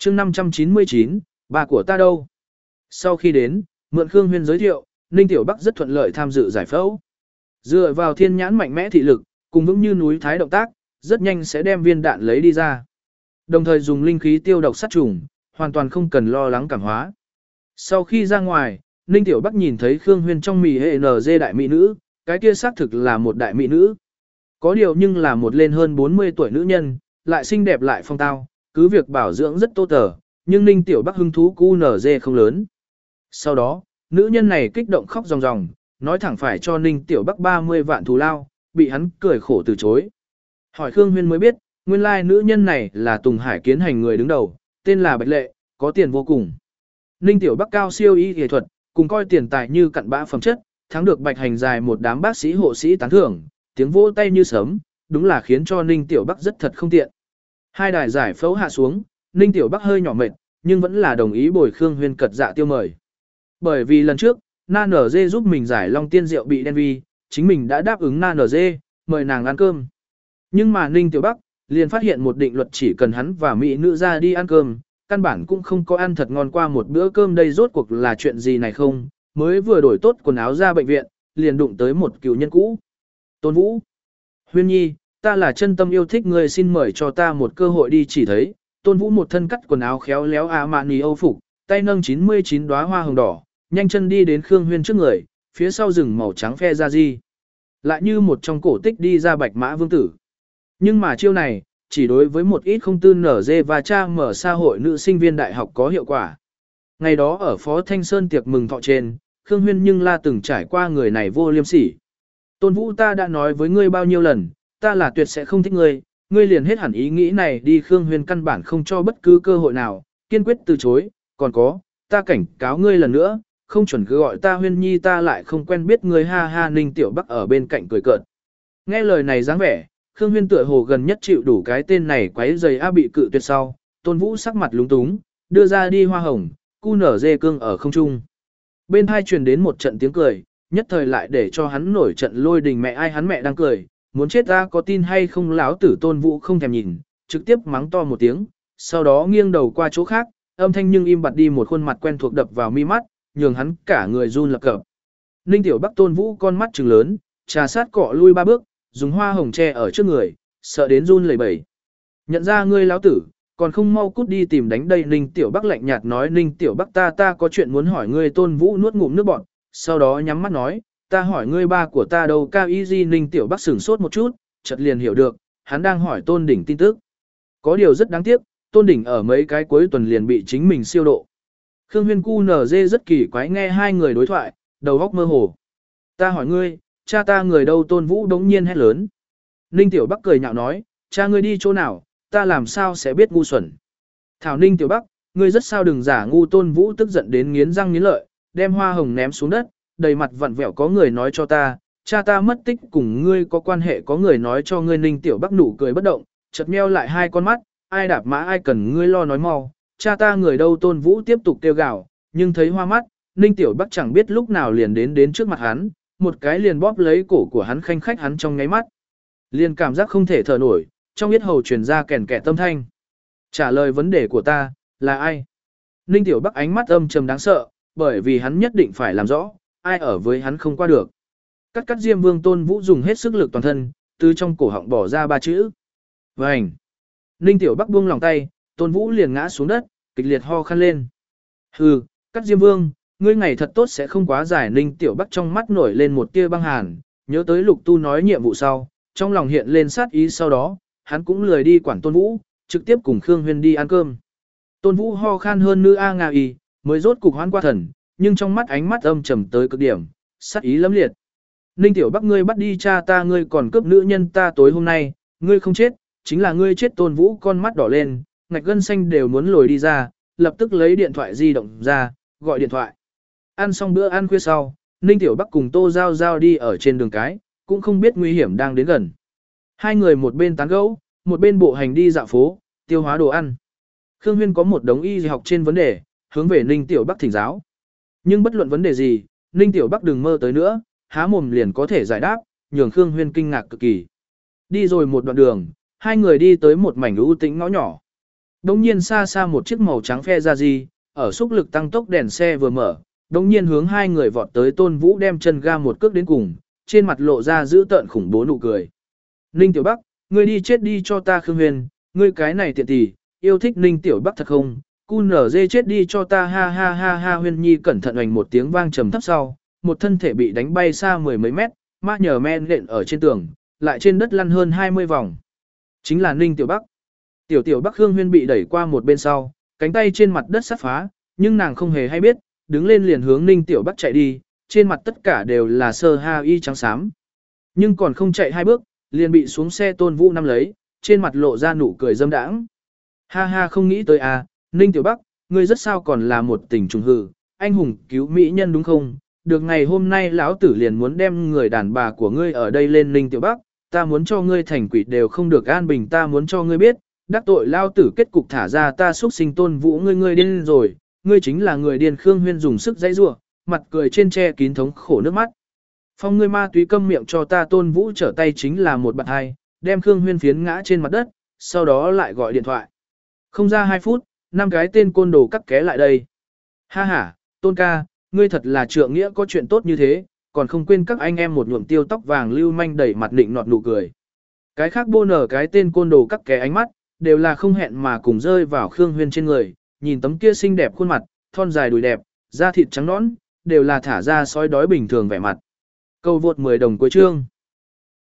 chương 599, bà của ta đâu? Sau khi đến, mượn Khương Huyên giới thiệu, Ninh Tiểu Bắc rất thuận lợi tham dự giải phẫu. Dựa vào thiên nhãn mạnh mẽ thị lực, cùng vững như núi thái động tác, rất nhanh sẽ đem viên đạn lấy đi ra. Đồng thời dùng linh khí tiêu độc sát trùng, hoàn toàn không cần lo lắng cảm hóa. Sau khi ra ngoài, Ninh Tiểu Bắc nhìn thấy Khương Huyên trong mì hệ NG đại mỹ nữ, cái kia xác thực là một đại mỹ nữ. Có điều nhưng là một lên hơn 40 tuổi nữ nhân, lại xinh đẹp lại phong tao, cứ việc bảo dưỡng rất tô tờ, nhưng Ninh Tiểu Bắc hứng thú QNZ không lớn. Sau đó, nữ nhân này kích động khóc ròng ròng, nói thẳng phải cho Ninh Tiểu Bắc 30 vạn thù lao, bị hắn cười khổ từ chối. Hỏi Khương Huyên mới biết, nguyên lai nữ nhân này là Tùng Hải Kiến Hành người đứng đầu, tên là Bạch Lệ, có tiền vô cùng. Ninh Tiểu Bắc cao siêu y y thuật, cùng coi tiền tài như cặn bã phẩm chất, thắng được Bạch Hành dài một đám bác sĩ hộ sĩ tán thưởng, tiếng vỗ tay như sớm, đúng là khiến cho Ninh Tiểu Bắc rất thật không tiện. Hai đài giải phẫu hạ xuống, Ninh Tiểu Bắc hơi nhỏ mệt, nhưng vẫn là đồng ý bồi Khương Huyên cật dạ tiêu mời. Bởi vì lần trước, Na NG giúp mình giải long tiên rượu bị đen vi, chính mình đã đáp ứng Na NG, mời nàng ăn cơm. Nhưng mà Ninh Tiểu Bắc liền phát hiện một định luật, chỉ cần hắn và mỹ nữ ra đi ăn cơm, căn bản cũng không có ăn thật ngon qua một bữa cơm. Đây rốt cuộc là chuyện gì này không? Mới vừa đổi tốt quần áo ra bệnh viện, liền đụng tới một cựu nhân cũ. Tôn Vũ. Huyên Nhi, ta là chân tâm yêu thích ngươi, xin mời cho ta một cơ hội đi. Chỉ thấy, Tôn Vũ một thân cắt quần áo khéo léo Armani Âu phục, tay nâng 99 đóa hoa hồng đỏ, nhanh chân đi đến Khương Huyên trước người, phía sau rừng màu trắng phe ra di. Lại như một trong cổ tích đi ra bạch mã vương tử. Nhưng mà chiêu này, chỉ đối với một ít không tư nở dê và cha mở xã hội nữ sinh viên đại học có hiệu quả. Ngày đó ở Phó Thanh Sơn tiệc mừng thọ trên, Khương Huyên nhưng la từng trải qua người này vô liêm sỉ. Tôn Vũ, ta đã nói với ngươi bao nhiêu lần, ta là tuyệt sẽ không thích ngươi, ngươi liền hết hẳn ý nghĩ này đi. Khương Huyên căn bản không cho bất cứ cơ hội nào, kiên quyết từ chối. Còn có, ta cảnh cáo ngươi lần nữa, không chuẩn cứ gọi ta Huyên Nhi, ta lại không quen biết ngươi. Ha ha. Ninh Tiểu Bắc ở bên cạnh cười cợt. Nghe lời này dáng vẻ, Khương Huyên tựa hồ gần nhất chịu đủ cái tên này quấy rầy bị cự tuyệt sau. Tôn Vũ sắc mặt lúng túng, đưa ra đi hoa hồng, cu nở dê cương ở không trung. Bên hai truyền đến một trận tiếng cười, nhất thời lại để cho hắn nổi trận lôi đình. Mẹ ai, hắn mẹ đang cười, muốn chết ta có tin hay không? Láo tử. Tôn Vũ không thèm nhìn, trực tiếp mắng to một tiếng, sau đó nghiêng đầu qua chỗ khác, âm thanh nhưng im bặt đi, một khuôn mặt quen thuộc đập vào mi mắt, nhường hắn cả người run lập cập. Ninh Tiểu Bắc. Tôn Vũ con mắt trừng lớn, trà sát cọ lui 3 bước, dùng hoa hồng che ở trước người, sợ đến run lẩy bẩy. Nhận ra ngươi láo tử, còn không mau cút đi tìm đánh đây. Ninh Tiểu Bắc lạnh nhạt nói. Ninh Tiểu Bắc, ta có chuyện muốn hỏi ngươi. Tôn Vũ nuốt ngụm nước bọt, sau đó nhắm mắt nói, ta hỏi ngươi ba của ta đâu? Cao Y Di. Ninh Tiểu Bắc sửng sốt một chút, chợt liền hiểu được, hắn đang hỏi Tôn Đỉnh tin tức. Có điều rất đáng tiếc, Tôn Đỉnh ở mấy cái cuối tuần liền bị chính mình siêu độ. Khương Huyên QNZ rất kỳ quái nghe hai người đối thoại, đầu óc mơ hồ. Ta hỏi ngươi, cha ta người đâu? Tôn Vũ đống nhiên hét lớn. Ninh Tiểu Bắc cười nhạo nói, cha ngươi đi chỗ nào, ta làm sao sẽ biết, ngu xuẩn. Thảo. Ninh Tiểu Bắc, ngươi rất sao đừng giả ngu. Tôn Vũ tức giận đến nghiến răng nghiến lợi, đem hoa hồng ném xuống đất, đầy mặt vặn vẹo. Có người nói cho ta, cha ta mất tích cùng ngươi có quan hệ, có người nói cho ngươi. Ninh Tiểu Bắc nụ cười bất động, chợt meo lại hai con mắt, ai đạp mã ai cần ngươi lo nói mau, cha ta người đâu? Tôn Vũ tiếp tục kêu gào, nhưng thấy hoa mắt, Ninh Tiểu Bắc chẳng biết lúc nào liền đến trước mặt hắn, một cái liền bóp lấy cổ của hắn, khanh khách hắn trong ngáy mắt. Liền cảm giác không thể thở nổi, trong yết hầu truyền ra kèn kẹt tâm thanh. Trả lời vấn đề của ta, là ai? Ninh Tiểu Bắc ánh mắt âm trầm đáng sợ, bởi vì hắn nhất định phải làm rõ, ai ở với hắn không qua được. Cắt Diêm Vương. Tôn Vũ dùng hết sức lực toàn thân, từ trong cổ họng bỏ ra 3 chữ. Vành. Ninh Tiểu Bắc buông lòng tay, Tôn Vũ liền ngã xuống đất, kịch liệt ho khan lên. Hừ, Cắt Diêm Vương, ngươi ngày thật tốt sẽ không quá dài. Ninh Tiểu Bắc trong mắt nổi lên một tia băng hàn, nhớ tới Lục Tu nói nhiệm vụ sau, trong lòng hiện lên sát ý. Sau đó, hắn cũng lười đi quản Tôn Vũ, trực tiếp cùng Khương Huyên đi ăn cơm. Tôn Vũ ho khan hơn nữ a ngà y, mới rốt cục hoán qua thần, nhưng trong mắt ánh mắt âm trầm tới cực điểm, sát ý lẫm liệt. Ninh Tiểu Bắc, ngươi bắt đi cha ta, ngươi còn cướp nữ nhân ta. Tối hôm nay, ngươi không chết, chính là ngươi chết. Tôn Vũ con mắt đỏ lên, ngạch gân xanh đều muốn lồi đi ra, lập tức lấy điện thoại di động ra, gọi điện thoại. Ăn xong bữa ăn khuya sau, Ninh Tiểu Bắc cùng Tô Giao Giao đi ở trên đường cái, cũng không biết nguy hiểm đang đến gần. Hai người một bên tán gẫu, một bên bộ hành đi dạo phố, tiêu hóa đồ ăn. Khương Huyên có một đống y học trên vấn đề, hướng về Ninh Tiểu Bắc thỉnh giáo. Nhưng bất luận vấn đề gì, Ninh Tiểu Bắc đừng mơ tới nữa, há mồm liền có thể giải đáp, nhường Khương Huyên kinh ngạc cực kỳ. Đi rồi một đoạn đường, hai người đi tới một mảnh ưu tĩnh ngõ nhỏ. Đống nhiên xa xa một chiếc màu trắng phe ra gì, ở xúc lực tăng tốc đèn xe vừa mở, đống nhiên hướng hai người vọt tới Tôn Vũ đem chân ga một cước đến cùng, trên mặt lộ ra dữ tợn khủng bố nụ cười. Ninh Tiểu Bắc, ngươi đi chết đi cho ta Khương Huyền, ngươi cái này tiện tỷ, yêu thích Ninh Tiểu Bắc thật không? Cu nở dê chết đi cho ta ha ha ha ha. Huyên Nhi cẩn thận oành một tiếng vang trầm thấp sau, một thân thể bị đánh bay xa mười mấy mét, ma nhờ men lện ở trên tường, lại trên đất lăn hơn 20 vòng. Chính là Ninh Tiểu Bắc. Tiểu Bắc Khương Huyên bị đẩy qua một bên sau, cánh tay trên mặt đất sắp phá, nhưng nàng không hề hay biết, đứng lên liền hướng Ninh Tiểu Bắc chạy đi, trên mặt tất cả đều là sơ ha y trắng xám. Nhưng còn không chạy hai bước, liền bị xuống xe Tôn Vũ nắm lấy, trên mặt lộ ra nụ cười dâm đãng. Ha ha, không nghĩ tới à, Ninh Tiểu Bắc, ngươi rất sao còn là một tình trùng hư, anh hùng cứu mỹ nhân đúng không? Được ngày hôm nay lão tử liền muốn đem người đàn bà của ngươi ở đây lên Ninh Tiểu Bắc, ta muốn cho ngươi thành quỷ đều không được an bình, ta muốn cho ngươi biết, đắc tội lao tử kết cục thả ra ta xuất sinh Tôn Vũ, ngươi điên rồi, ngươi chính là người điên. Khương Huyên dùng sức dãy rủa, mặt cười trên che kín thống khổ nước mắt. Phong, ngươi ma túy câm miệng cho ta. Tôn Vũ trở tay chính là một bạn hai, đem Khương Huyên phiến ngã trên mặt đất, sau đó lại gọi điện thoại. Không ra 2 phút, 5 cái tên côn đồ cắt ké lại đây. Ha ha, Tôn ca, ngươi thật là trượng nghĩa, có chuyện tốt như thế, còn không quên các anh em một nhuộm tiêu tóc vàng lưu manh đẩy mặt định nọt nụ cười. Cái khác bô nở cái tên côn đồ cắt ké ánh mắt, đều là không hẹn mà cùng rơi vào Khương Huyên trên người, nhìn tấm kia xinh đẹp khuôn mặt, thon dài đùi đẹp, da thịt trắng nõn, đều là thả ra sói đói bình thường vẻ mặt. Câu vượt 10 đồng cuối chương.